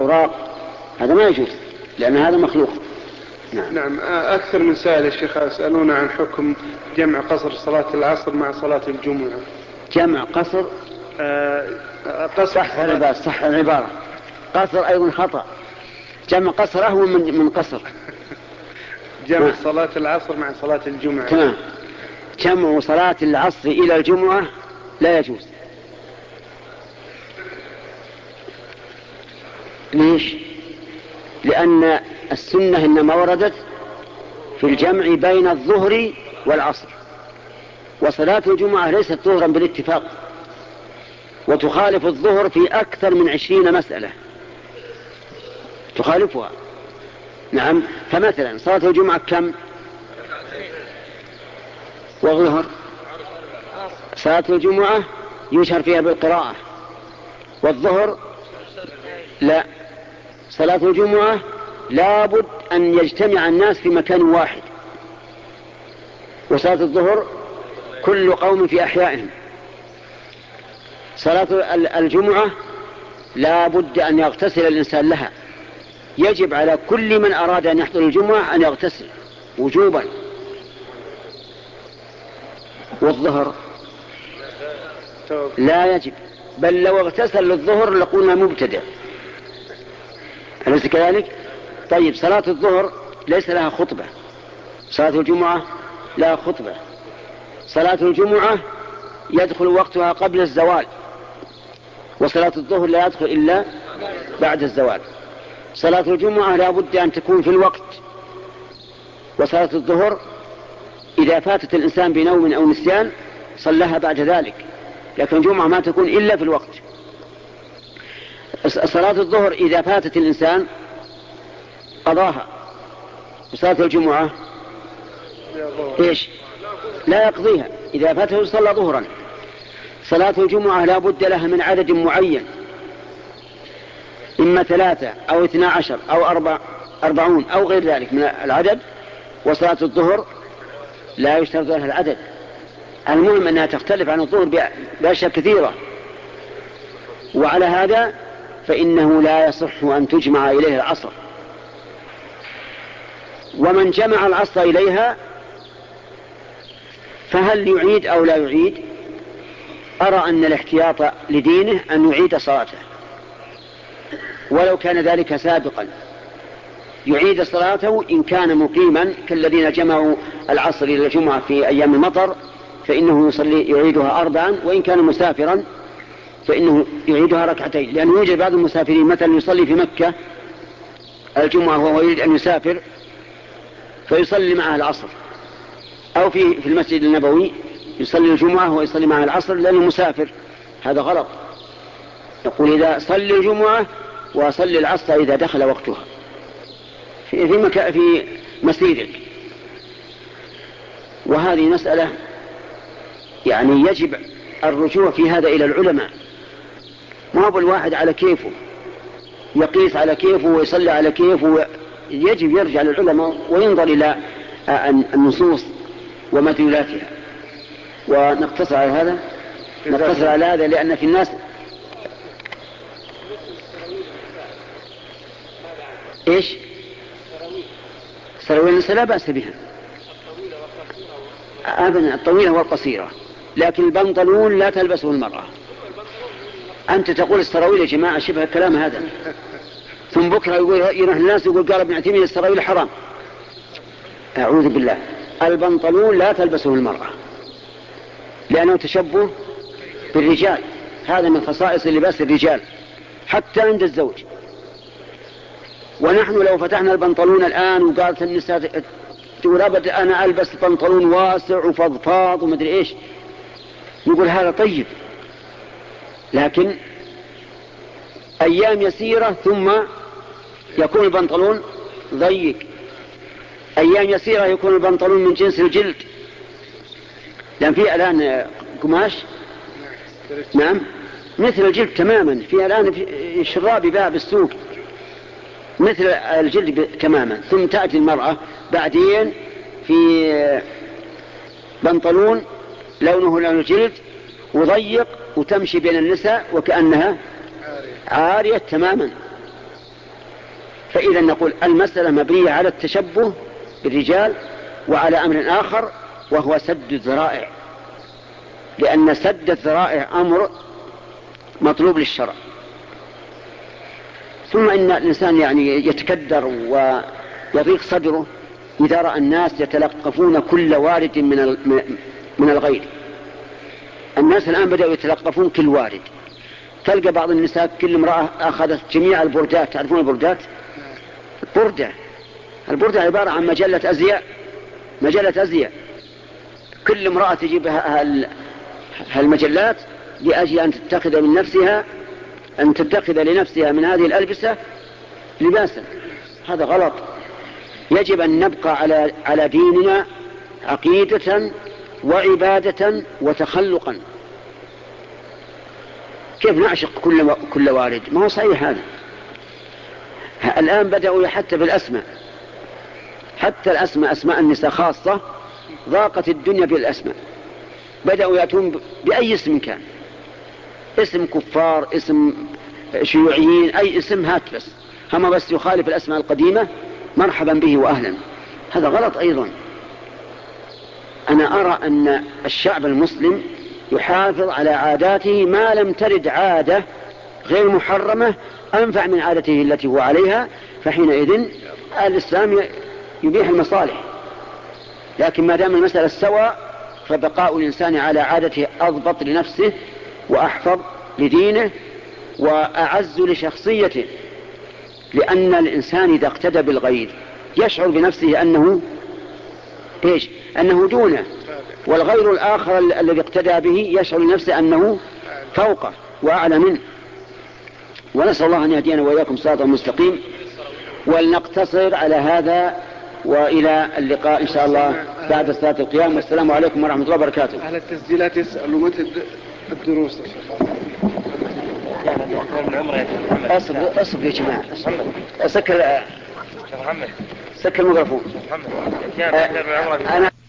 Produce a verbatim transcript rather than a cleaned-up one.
البراق، هذا ما يجوز لأن هذا مخلوق. نعم. نعم. أكثر من سائل يا شيخ يسألون عن حكم جمع قصر صلاة العصر مع صلاة الجمعة. جمع قصر آه قصر صح العبارة، صح العبارة، قصر أيضا خطأ، جمع قصر أهون من من قصر. جمع صلاة العصر مع صلاة الجمعة. تمام. جمع صلاة العصر إلى الجمعة لا يجوز. ليش؟ لأن السنة إنما وردت في الجمع بين الظهر والعصر، وصلاة الجمعة ليست ظهرا بالاتفاق، وتخالف الظهر في أكثر من عشرين مسألة تخالفها. نعم. فمثلا صلاة الجمعة كم؟ والظهر صلاة الجمعة يشهر فيها بالقراءة، والظهر لا. صلاة الجمعة لابد أن يجتمع الناس في مكان واحد، وصلاة الظهر كل قوم في أحيائهم. صلاة الجمعة لابد أن يغتسل الإنسان لها، يجب على كل من أراد أن يحضر الجمعة أن يغتسل وجوبا. والظهر لا يجب، بل لو اغتسل للظهر لقلنا مبتدع، أليس كذلك؟ طيب صلاة الظهر ليس لها خطبة، صلاة الجمعة لها خطبة. صلاة الجمعة يدخل وقتها قبل الزوال، وصلاة الظهر لا يدخل إلا بعد الزوال. صلاة الجمعة لا بد أن تكون في الوقت، وصلاة الظهر إذا فاتت الإنسان بنوم أو نسيان صلىها بعد ذلك، لكن الجمعة ما تكون إلا في الوقت. صلاة الظهر إذا فاتت الإنسان قضاها، وصلاة الجمعة إيش؟ لا يقضيها، إذا فاته صلى ظهرا. صلاة الجمعة لا بد لها من عدد معين، إما ثلاثة أو اثنا عشر أو أربع أربعون أو غير ذلك من العدد. وصلاة الظهر لا يشترط لها العدد، المهم أنها تختلف عن الظهر بأشياء كثيرة. وعلى هذا فإنه لا يصح أن تجمع إليه العصر. ومن جمع العصر إليها فهل يعيد أو لا يعيد؟ أرى أن الاحتياط لدينه أن يعيد صلاته، ولو كان ذلك سابقا يعيد صلاته إن كان مقيما كالذين جمعوا العصر إلى الجمعة في أيام المطر فإنه يصلي يعيدها أربعا، وإن كان مسافرا فإنه يعيدها ركعتين، لأنه يوجد بعض المسافرين مثلا يصلي في مكة الجمعة وهو يريد أن يسافر فيصلي معها العصر، أو في في المسجد النبوي يصلي الجمعة ويصلي معها العصر لأنه مسافر. هذا غلط. يقول إذا صلي الجمعة وصلي العصر إذا دخل وقتها في في, مكا في مسجدك. وهذه مسألة يعني يجب الرجوع في هذا إلى العلماء، ما هو الواحد على كيفه يقيس على كيفه ويصلي على كيفه. يجب يرجع للعلماء وينظر إلى النصوص ومدلولاتها. ونقتصر على هذا نقتصر على هذا لأن في الناس إيش سراويل النساء لا بأس بها أبدا، الطويلة والقصيرة، لكن البنطلون لا تلبسه المرأة. أنت تقول السراويل يا جماعة شبه الكلام هذا، ثم بكرة يقول يروح الناس يقول قال ابن عثيمين السراويل حرام. أعوذ بالله. البنطلون لا تلبسه المرأة لأنه تشبه بالرجال، هذا من خصائص لباس الرجال حتى عند الزوج. ونحن لو فتحنا البنطلون الآن وقالت النساء تقول أبدا أنا ألبس بنطلون واسع وفضفاض ومدري إيش، يقول هذا طيب، لكن أيام يسيرة ثم يكون البنطلون ضيق، أيام يسيرة يكون البنطلون من جنس الجلد، لأن فيه الآن قماش نعم مثل الجلد تماما، فيه الآن في شراب يباع بالسوق مثل الجلد تماما. ثم تأتي المرأة بعدين في بنطلون لونه لون الجلد وضيق وتمشي بين النساء وكأنها عارية تماما. فإذا نقول المسألة مبنية على التشبه بالرجال وعلى أمر آخر وهو سد الذرائع، لأن سد الذرائع أمر مطلوب للشرع. ثم إن الإنسان يعني يتكدر ويضيق صدره إذا رأى الناس يتلقفون كل وارد من من الغير. الناس الآن بدأوا يتلقفون كل وارد. تلقى بعض النساء كل امرأة أخذت جميع البردات. تعرفون البردات؟ البردة البردة عبارة عن مجلة أزياء، مجلة أزياء. كل امرأة تجيب هالمجلات لأجل أن تتخذ من نفسها أن تتخذ لنفسها من هذه الألبسة لباسا. هذا غلط. يجب أن نبقى على على ديننا عقيدة وعبادة وتخلقا. كيف نعشق كل كل وارد؟ ما هو صحيح هذا. الآن بدأوا حتى بالأسماء، حتى الأسماء أسماء النساء خاصة ضاقت الدنيا بالأسماء. بدأوا يأتون بأي اسم كان، اسم كفار، اسم شيوعيين، أي اسم هات بس، هم بس يخالف الأسماء القديمة مرحبا به وأهلا. هذا غلط أيضا. أنا أرى أن الشعب المسلم يحافظ على عاداته ما لم ترد عادة غير محرمة أنفع من عادته التي هو عليها، فحينئذ الإسلام يبيح المصالح. لكن ما دام المسألة سوى فبقاء الإنسان على عادته أضبط لنفسه وأحفظ لدينه وأعز لشخصيته، لأن الإنسان إذا اقتدى بالغير يشعر بنفسه أنه إيش؟ أنه دونه، والغير الآخر الذي اقتدى به يشعر بنفسه أنه فوقه وأعلى منه. ونسأل الله أن يهدينا وإياكم صراطا مستقيم. ولنقتصر على هذا، وإلى اللقاء إن شاء الله بعد صلاة القيام. والسلام عليكم ورحمة الله وبركاته. على التسجيلات يسألوا متى الدروس؟ أصبر أصبر يا جماعة، سكر سكر الميكروفون. أنا